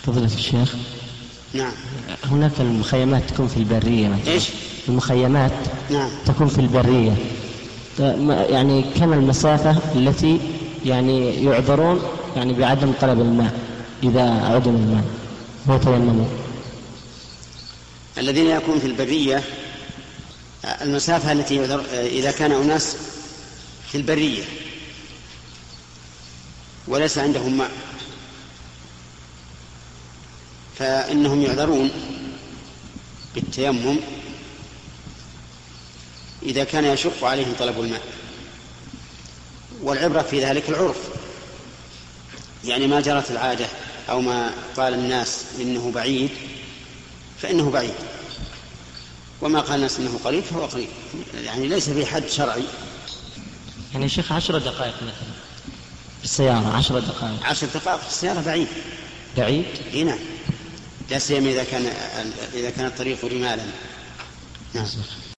فضيلة الشيخ. نعم. هناك المخيمات تكون في البرية مثلا. إيش؟ المخيمات نعم. تكون في البرية، يعني كم المسافة التي يعني يعذرون يعني بعدم طلب الماء إذا عدم الماء ويتيممون؟ الذين يكون في البرية المسافة التي يعذر إذا كان أناس في البرية وليس عندهم ماء فإنهم يعذرون بالتيمم إذا كان يشق عليهم طلب الماء، والعبرة في ذلك العرف، يعني ما جرت العادة أو ما قال الناس إنه بعيد فإنه بعيد، وما قال الناس إنه قريب فهو قريب، يعني ليس في حد شرعي. يعني شيخ 10 دقائق مثلا بالسيارة، 10 دقائق. 10 دقائق في السيارة بعيد. بعيد؟ نعم، لا سيما إذا كان الطريق رمالا. نعم.